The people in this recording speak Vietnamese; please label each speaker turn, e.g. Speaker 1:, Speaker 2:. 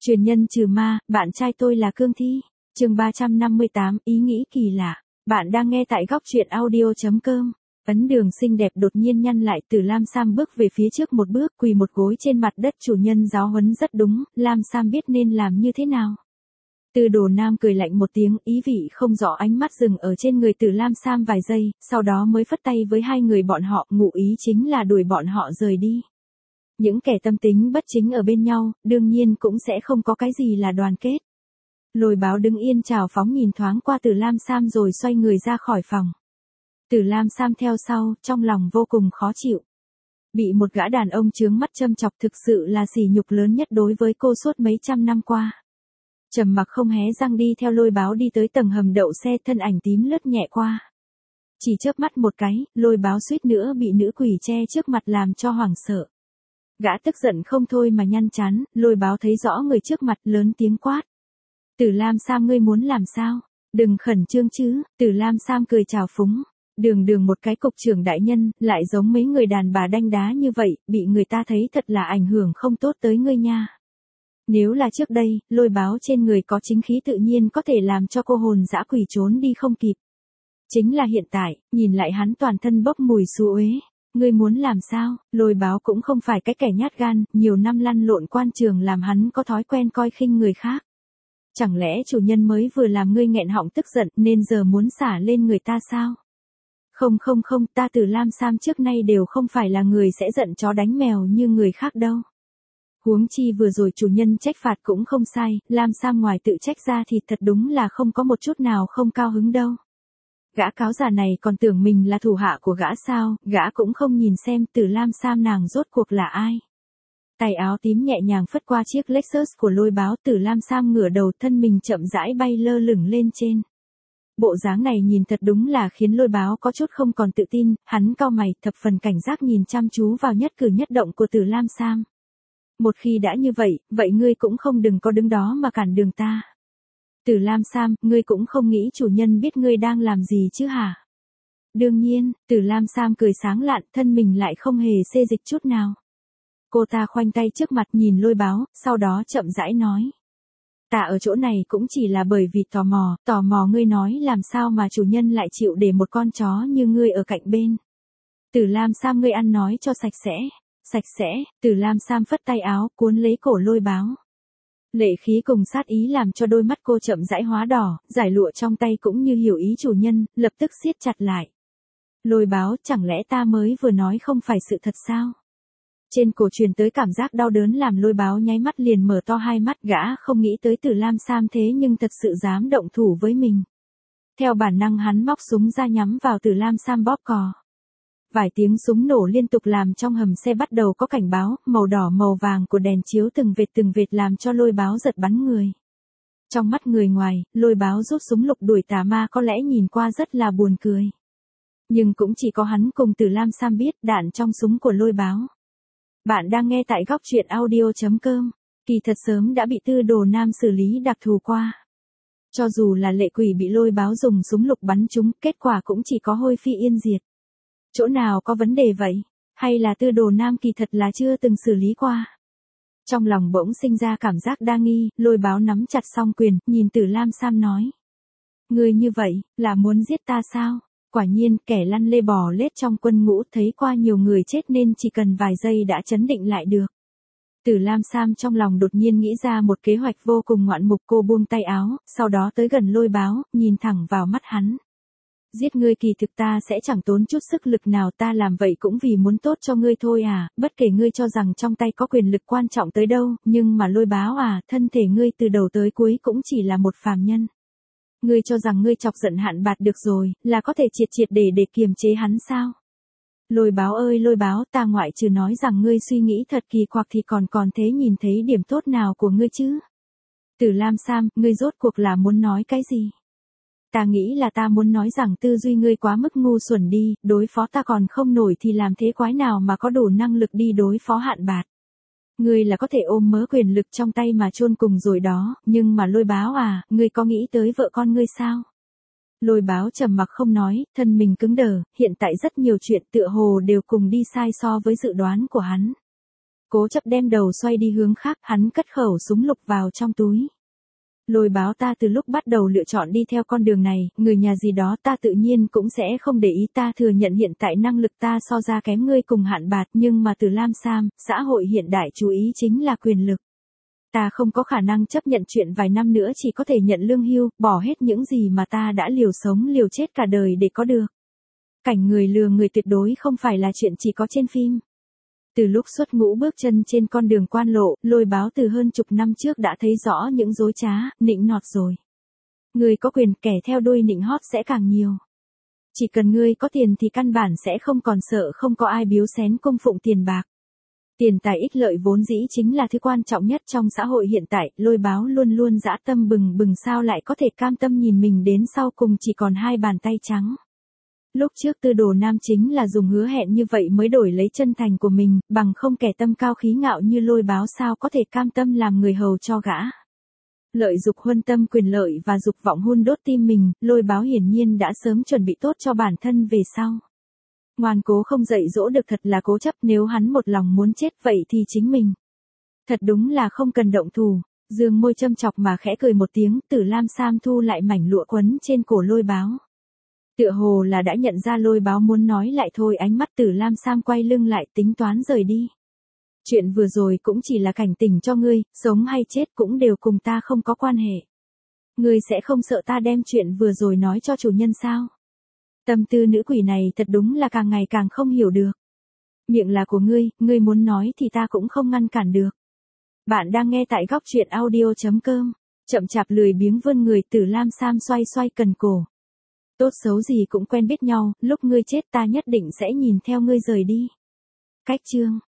Speaker 1: Truyền nhân trừ ma, bạn trai tôi là cương thi. Chương 358, ý nghĩ kỳ lạ. Bạn đang nghe tại góc truyện audio.com. Ấn Đường xinh đẹp đột nhiên nhăn lại, Từ Lam Sam bước về phía trước một bước, quỳ một gối trên mặt đất. Chủ nhân giáo huấn rất đúng, Lam Sam biết nên làm như thế nào. Từ Đồ Nam cười lạnh một tiếng, ý vị không rõ, ánh mắt dừng ở trên người Từ Lam Sam vài giây, sau đó mới phất tay với hai người bọn họ, ngụ ý chính là đuổi bọn họ rời đi. Những kẻ tâm tính bất chính ở bên nhau, đương nhiên cũng sẽ không có cái gì là đoàn kết. Lôi Báo đứng yên chào phóng nhìn thoáng qua Từ Lam Sam rồi xoay người ra khỏi phòng. Từ Lam Sam theo sau, trong lòng vô cùng khó chịu. Bị một gã đàn ông chướng mắt châm chọc thực sự là sỉ nhục lớn nhất đối với cô suốt mấy trăm năm qua. Trầm mặc không hé răng đi theo Lôi Báo đi tới tầng hầm đậu xe, thân ảnh tím lướt nhẹ qua. Chỉ chớp mắt một cái, Lôi Báo suýt nữa bị nữ quỷ che trước mặt làm cho hoảng sợ. Gã tức giận không thôi mà nhăn trán, Lôi Báo thấy rõ người trước mặt, lớn tiếng quát. Từ Lam Sam, ngươi muốn làm sao? Đừng khẩn trương chứ. Từ Lam Sam cười chào phúng. Đường một cái cục trưởng đại nhân, lại giống mấy người đàn bà đanh đá như vậy, bị người ta thấy thật là ảnh hưởng không tốt tới ngươi nha. Nếu là trước đây, Lôi Báo trên người có chính khí tự nhiên có thể làm cho cô hồn dã quỷ trốn đi không kịp. Chính là hiện tại, nhìn lại hắn toàn thân bốc mùi xú uế. Ngươi muốn làm sao? Lôi Báo cũng không phải cái kẻ nhát gan, nhiều năm lăn lộn quan trường làm hắn có thói quen coi khinh người khác. Chẳng lẽ chủ nhân mới vừa làm ngươi nghẹn họng tức giận nên giờ muốn xả lên người ta sao? Không, ta Từ Lam Sam trước nay đều không phải là người sẽ giận chó đánh mèo như người khác đâu. Huống chi vừa rồi chủ nhân trách phạt cũng không sai, Lam Sam ngoài tự trách ra thì thật đúng là không có một chút nào không cao hứng đâu. Gã cáo già này còn tưởng mình là thủ hạ của gã sao, gã cũng không nhìn xem Từ Lam Sam nàng rốt cuộc là ai. Tay áo tím nhẹ nhàng phất qua chiếc Lexus của Lôi Báo, Từ Lam Sam ngửa đầu, thân mình chậm rãi bay lơ lửng lên trên. Bộ dáng này nhìn thật đúng là khiến Lôi Báo có chút không còn tự tin, hắn cau mày, thập phần cảnh giác nhìn chăm chú vào nhất cử nhất động của Từ Lam Sam. Một khi đã như vậy, vậy ngươi cũng không đừng có đứng đó mà cản đường ta. Từ Lam Sam, ngươi cũng không nghĩ chủ nhân biết ngươi đang làm gì chứ hả? Đương nhiên, Từ Lam Sam cười sáng lạn, thân mình lại không hề xê dịch chút nào. Cô ta khoanh tay trước mặt nhìn Lôi Báo, sau đó chậm rãi nói. Ta ở chỗ này cũng chỉ là bởi vì tò mò ngươi nói làm sao mà chủ nhân lại chịu để một con chó như ngươi ở cạnh bên. Từ Lam Sam, ngươi ăn nói cho sạch sẽ, Từ Lam Sam phất tay áo, cuốn lấy cổ Lôi Báo. Lệ khí cùng sát ý làm cho đôi mắt cô chậm rãi hóa đỏ, giải lụa trong tay cũng như hiểu ý chủ nhân, lập tức siết chặt lại. Lôi Báo, chẳng lẽ ta mới vừa nói không phải sự thật sao? Trên cổ truyền tới cảm giác đau đớn làm Lôi Báo nháy mắt liền mở to hai mắt, gã không nghĩ tới Từ Lam Sam thế nhưng thật sự dám động thủ với mình. Theo bản năng hắn móc súng ra nhắm vào Từ Lam Sam bóp cò. Vài tiếng súng nổ liên tục làm trong hầm xe bắt đầu có cảnh báo, màu đỏ màu vàng của đèn chiếu từng vệt làm cho Lôi Báo giật bắn người. Trong mắt người ngoài, Lôi Báo rút súng lục đuổi tà ma có lẽ nhìn qua rất là buồn cười. Nhưng cũng chỉ có hắn cùng Từ Lam Sam biết đạn trong súng của Lôi Báo. Bạn đang nghe tại góc truyện audio.com. Kỳ thật sớm đã bị Từ Đồ Nam xử lý đặc thù qua. Cho dù là lệ quỷ bị Lôi Báo dùng súng lục bắn trúng, kết quả cũng chỉ có hôi phi yên diệt. Chỗ nào có vấn đề vậy? Hay là Từ Đồ Nam kỳ thật là chưa từng xử lý qua? Trong lòng bỗng sinh ra cảm giác đa nghi, Lôi Báo nắm chặt song quyền, nhìn Từ Lam Sam nói. Ngươi như vậy, là muốn giết ta sao? Quả nhiên, kẻ lăn lê bò lết trong quân ngũ thấy qua nhiều người chết nên chỉ cần vài giây đã chấn định lại được. Từ Lam Sam trong lòng đột nhiên nghĩ ra một kế hoạch vô cùng ngoạn mục, cô buông tay áo, sau đó tới gần Lôi Báo, nhìn thẳng vào mắt hắn. Giết ngươi kỳ thực ta sẽ chẳng tốn chút sức lực nào, ta làm vậy cũng vì muốn tốt cho ngươi thôi à, bất kể ngươi cho rằng trong tay có quyền lực quan trọng tới đâu, nhưng mà Lôi Báo à, thân thể ngươi từ đầu tới cuối cũng chỉ là một phàm nhân. Ngươi cho rằng ngươi chọc giận Hạn Bạt được rồi, là có thể triệt để kiềm chế hắn sao? Lôi Báo ơi Lôi Báo, ta ngoại trừ nói rằng ngươi suy nghĩ thật kỳ quặc thì còn thế nhìn thấy điểm tốt nào của ngươi chứ? Từ Lam Sam, ngươi rốt cuộc là muốn nói cái gì? Ta nghĩ là ta muốn nói rằng tư duy ngươi quá mức ngu xuẩn đi, đối phó ta còn không nổi thì làm thế quái nào mà có đủ năng lực đi đối phó Hạn Bạt. Ngươi là có thể ôm mớ quyền lực trong tay mà chôn cùng rồi đó, nhưng mà Lôi Báo à, ngươi có nghĩ tới vợ con ngươi sao? Lôi Báo trầm mặc không nói, thân mình cứng đờ, hiện tại rất nhiều chuyện tựa hồ đều cùng đi sai so với dự đoán của hắn. Cố chấp đem đầu xoay đi hướng khác, hắn cất khẩu súng lục vào trong túi. Lôi báo, ta từ lúc bắt đầu lựa chọn đi theo con đường này, người nhà gì đó ta tự nhiên cũng sẽ không để ý, ta thừa nhận hiện tại năng lực ta so ra kém ngươi cùng Hạn Bạt, nhưng mà từ Lam Sam, xã hội hiện đại chú ý chính là quyền lực. Ta không có khả năng chấp nhận chuyện vài năm nữa chỉ có thể nhận lương hưu, bỏ hết những gì mà ta đã liều sống liều chết cả đời để có được. Cảnh người lừa người tuyệt đối không phải là chuyện chỉ có trên phim. Từ lúc xuất ngũ bước chân trên con đường quan lộ, Lôi báo từ hơn chục năm trước đã thấy rõ những dối trá, nịnh nọt rồi. Người có quyền, kẻ theo đuôi nịnh hót sẽ càng nhiều. Chỉ cần ngươi có tiền thì căn bản sẽ không còn sợ không có ai biếu xén cung phụng tiền bạc. Tiền tài ích lợi vốn dĩ chính là thứ quan trọng nhất trong xã hội hiện tại, Lôi báo luôn luôn dã tâm bừng bừng, sao lại có thể cam tâm nhìn mình đến sau cùng chỉ còn hai bàn tay trắng. Lúc trước Tư Đồ Nam chính là dùng hứa hẹn như vậy mới đổi lấy chân thành của mình, bằng không kẻ tâm cao khí ngạo như Lôi báo sao có thể cam tâm làm người hầu cho gã. Lợi dục huân tâm quyền lợi và dục vọng hun đốt tim mình, Lôi báo hiển nhiên đã sớm chuẩn bị tốt cho bản thân về sau. Ngoan cố không dạy dỗ được, thật là cố chấp, nếu hắn một lòng muốn chết vậy thì chính mình. Thật đúng là không cần động thủ. Dương môi châm chọc mà khẽ cười một tiếng, Tử Lam Sam thu lại mảnh lụa quấn trên cổ Lôi báo. Tựa hồ là đã nhận ra Lôi báo muốn nói lại thôi, ánh mắt Tử Lam Sam quay lưng lại, tính toán rời đi. Chuyện vừa rồi cũng chỉ là cảnh tỉnh cho ngươi, sống hay chết cũng đều cùng ta không có quan hệ. Ngươi sẽ không sợ ta đem chuyện vừa rồi nói cho chủ nhân sao? Tâm tư nữ quỷ này thật đúng là càng ngày càng không hiểu được. Miệng là của ngươi muốn nói thì ta cũng không ngăn cản được. Bạn đang nghe tại góc truyện audio.com. Chậm chạp lười biếng vươn người, Tử Lam Sam xoay xoay cần cổ. Tốt xấu gì cũng quen biết nhau, lúc ngươi chết ta nhất định sẽ nhìn theo ngươi rời đi. Cách chương